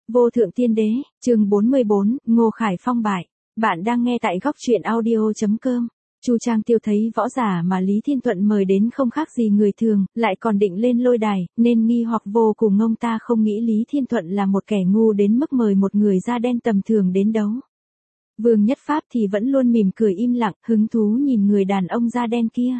Vô thượng tiên đế, chương 44, Ngô Khải Phong bại. Bạn đang nghe tại góc truyện audio.com. Chu Trang Tiêu thấy võ giả mà Lý Thiên Thuận mời đến không khác gì người thường, lại còn định lên lôi đài, nên nghi hoặc vô cùng. Ông ta không nghĩ Lý Thiên Thuận là một kẻ ngu đến mức mời một người da đen tầm thường đến đấu. Vương Nhất Pháp thì vẫn luôn mỉm cười im lặng, hứng thú nhìn người đàn ông da đen kia.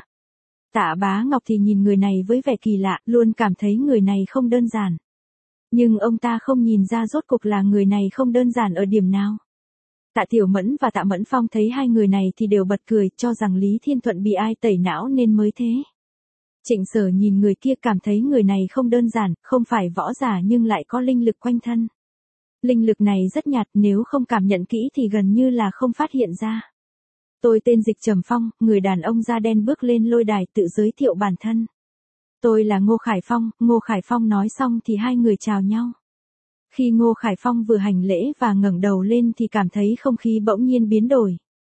Tạ Bá Ngọc thì nhìn người này với vẻ kỳ lạ, luôn cảm thấy người này không đơn giản. Nhưng ông ta không nhìn ra rốt cuộc là người này không đơn giản ở điểm nào. Tạ Tiểu Mẫn và Tạ Mẫn Phong thấy hai người này thì đều bật cười, cho rằng Lý Thiên Thuận bị ai tẩy não nên mới thế. Trịnh Sở nhìn người kia cảm thấy người này không đơn giản, không phải võ giả nhưng lại có linh lực quanh thân. Linh lực này rất nhạt, nếu không cảm nhận kỹ thì gần như là không phát hiện ra. Tôi tên Dịch Trầm Phong, người đàn ông da đen bước lên lôi đài tự giới thiệu bản thân. Tôi là Ngô Khải Phong. Ngô Khải Phong nói xong thì hai người chào nhau. Khi Ngô Khải Phong vừa hành lễ và ngẩng đầu lên thì cảm thấy không khí bỗng nhiên biến đổi.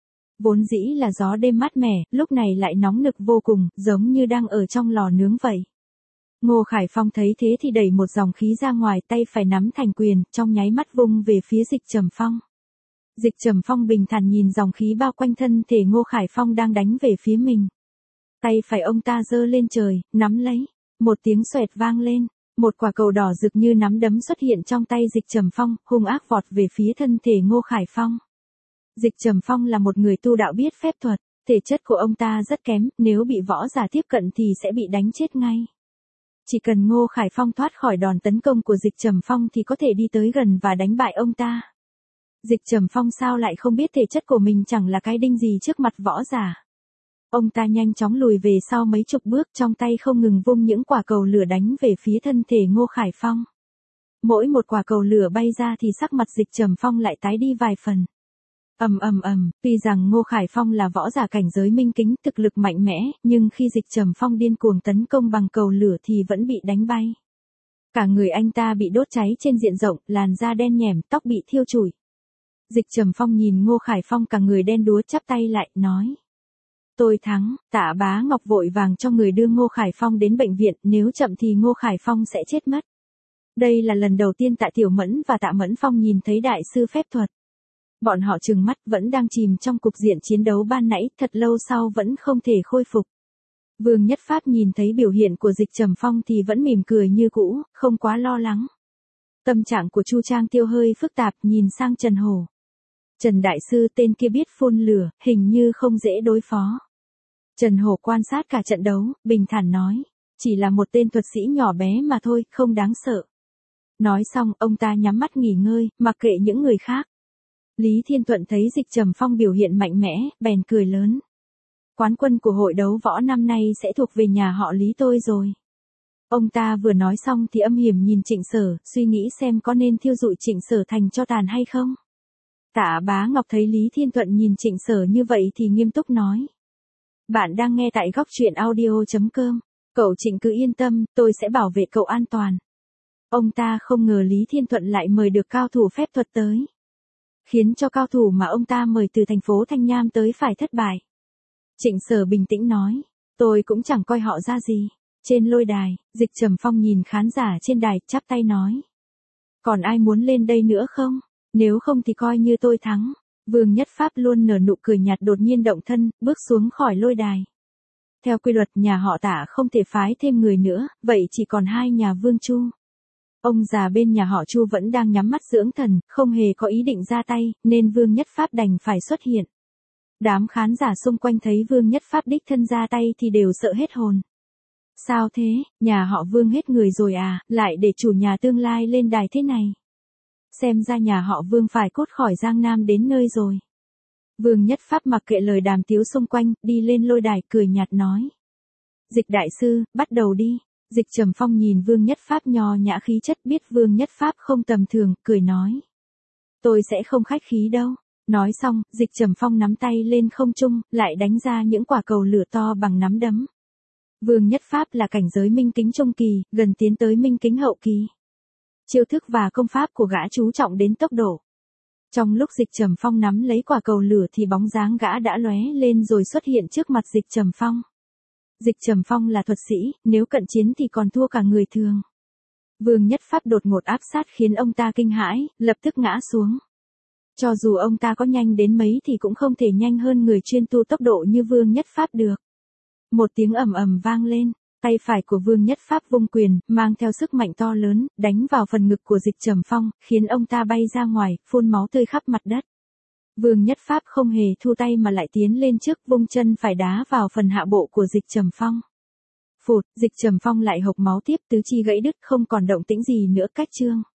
Vốn dĩ là gió đêm mát mẻ, lúc này lại nóng nực vô cùng, giống như đang ở trong lò nướng vậy. Ngô Khải Phong thấy thế thì đẩy một dòng khí ra ngoài, tay phải nắm thành quyền, trong nháy mắt vung về phía Dịch Trầm Phong. Dịch Trầm Phong bình thản nhìn dòng khí bao quanh thân thể Ngô Khải Phong đang đánh về phía mình. Tay phải ông ta giơ lên trời, nắm lấy. Một tiếng xoẹt vang lên. Một quả cầu đỏ rực như nắm đấm xuất hiện trong tay Dịch Trầm Phong, hung ác vọt về phía thân thể Ngô Khải Phong. Dịch Trầm Phong là một người tu đạo biết phép thuật, thể chất của ông ta rất kém, nếu bị võ giả tiếp cận thì sẽ bị đánh chết ngay. Chỉ cần Ngô Khải Phong thoát khỏi đòn tấn công của Dịch Trầm Phong thì có thể đi tới gần và đánh bại ông ta. Dịch Trầm Phong sao lại không biết thể chất của mình chẳng là cái đinh gì trước mặt võ giả. Ông ta nhanh chóng lùi về sau mấy chục bước, trong tay không ngừng vung những quả cầu lửa đánh về phía thân thể Ngô Khải Phong. Mỗi một quả cầu lửa bay ra thì sắc mặt Dịch Trầm Phong lại tái đi vài phần. Tuy rằng Ngô Khải Phong là võ giả cảnh giới minh kính, thực lực mạnh mẽ, nhưng khi Dịch Trầm Phong điên cuồng tấn công bằng cầu lửa thì vẫn bị đánh bay. Cả người anh ta bị đốt cháy trên diện rộng, làn da đen nhẻm, tóc bị thiêu chủi. Dịch Trầm Phong nhìn Ngô Khải Phong cả người đen đúa, chắp tay lại, nói. Tôi thắng. Tạ Bá Ngọc vội vàng cho người đưa Ngô Khải Phong đến bệnh viện, nếu chậm thì Ngô Khải Phong sẽ chết mất. Đây là lần đầu tiên Tạ Tiểu Mẫn và Tạ Mẫn Phong nhìn thấy đại sư phép thuật. Bọn họ trừng mắt, vẫn đang chìm trong cục diện chiến đấu ban nãy, thật lâu sau vẫn không thể khôi phục. Vương Nhất Pháp nhìn thấy biểu hiện của Dịch Trầm Phong thì vẫn mỉm cười như cũ, không quá lo lắng. Tâm trạng của Chu Trang Tiêu hơi phức tạp, nhìn sang Trần Hổ. Trần Đại Sư tên kia biết phun lửa, hình như không dễ đối phó. Trần Hổ quan sát cả trận đấu, bình thản nói. Chỉ là một tên thuật sĩ nhỏ bé mà thôi, không đáng sợ. Nói xong, ông ta nhắm mắt nghỉ ngơi, mặc kệ những người khác. Lý Thiên Thuận thấy Dịch Trầm Phong biểu hiện mạnh mẽ, bèn cười lớn. Quán quân của hội đấu võ năm nay sẽ thuộc về nhà họ Lý tôi rồi. Ông ta vừa nói xong thì âm hiểm nhìn Trịnh Sở, suy nghĩ xem có nên thiêu dụi Trịnh Sở thành tro tàn hay không. Tạ Bá Ngọc thấy Lý Thiên Thuận nhìn Trịnh Sở như vậy thì nghiêm túc nói. Bạn đang nghe tại góc truyện audio.com. Cậu Trịnh cứ yên tâm, tôi sẽ bảo vệ cậu an toàn. Ông ta không ngờ Lý Thiên Thuận lại mời được cao thủ phép thuật tới. Khiến cho cao thủ mà ông ta mời từ thành phố Thanh Nham tới phải thất bại. Trịnh Sở bình tĩnh nói. Tôi cũng chẳng coi họ ra gì. Trên lôi đài, Dịch Trầm Phong nhìn khán giả trên đài, chắp tay nói. Còn ai muốn lên đây nữa không? Nếu không thì coi như tôi thắng. Vương Nhất Pháp luôn nở nụ cười nhạt, đột nhiên động thân, bước xuống khỏi lôi đài. Theo quy luật nhà họ Tạ không thể phái thêm người nữa, vậy chỉ còn hai nhà Vương Chu. Ông già bên nhà họ Chu vẫn đang nhắm mắt dưỡng thần, không hề có ý định ra tay, nên Vương Nhất Pháp đành phải xuất hiện. Đám khán giả xung quanh thấy Vương Nhất Pháp đích thân ra tay thì đều sợ hết hồn. Sao thế, nhà họ Vương hết người rồi à, lại để chủ nhà tương lai lên đài thế này. Xem ra nhà họ Vương phải cốt khỏi Giang Nam đến nơi rồi. Vương Nhất Pháp mặc kệ lời đàm tiếu xung quanh, đi lên lôi đài cười nhạt nói. Dịch Đại Sư, bắt đầu đi. Dịch Trầm Phong nhìn Vương Nhất Pháp nho nhã khí chất, biết Vương Nhất Pháp không tầm thường, cười nói. Tôi sẽ không khách khí đâu. Nói xong, Dịch Trầm Phong nắm tay lên không trung, lại đánh ra những quả cầu lửa to bằng nắm đấm. Vương Nhất Pháp là cảnh giới minh kính trung kỳ, gần tiến tới minh kính hậu kỳ. Chiêu thức và công pháp của gã chú trọng đến tốc độ. Trong lúc Dịch Trầm Phong nắm lấy quả cầu lửa thì bóng dáng gã đã lóe lên rồi xuất hiện trước mặt Dịch Trầm Phong. Dịch Trầm Phong là thuật sĩ, nếu cận chiến thì còn thua cả người thường. Vương Nhất Pháp đột ngột áp sát khiến ông ta kinh hãi, lập tức ngã xuống. Cho dù ông ta có nhanh đến mấy thì cũng không thể nhanh hơn người chuyên tu tốc độ như Vương Nhất Pháp được. Một tiếng ầm ầm vang lên, tay phải của Vương Nhất Pháp vung quyền, mang theo sức mạnh to lớn, đánh vào phần ngực của Dịch Trầm Phong, khiến ông ta bay ra ngoài, phun máu tươi khắp mặt đất. Vương Nhất Pháp không hề thu tay mà lại tiến lên trước, vung chân phải đá vào phần hạ bộ của Dịch Trầm Phong. Phụt, Dịch Trầm Phong lại hộc máu tiếp, tứ chi gãy đứt, không còn động tĩnh gì nữa. Cách chương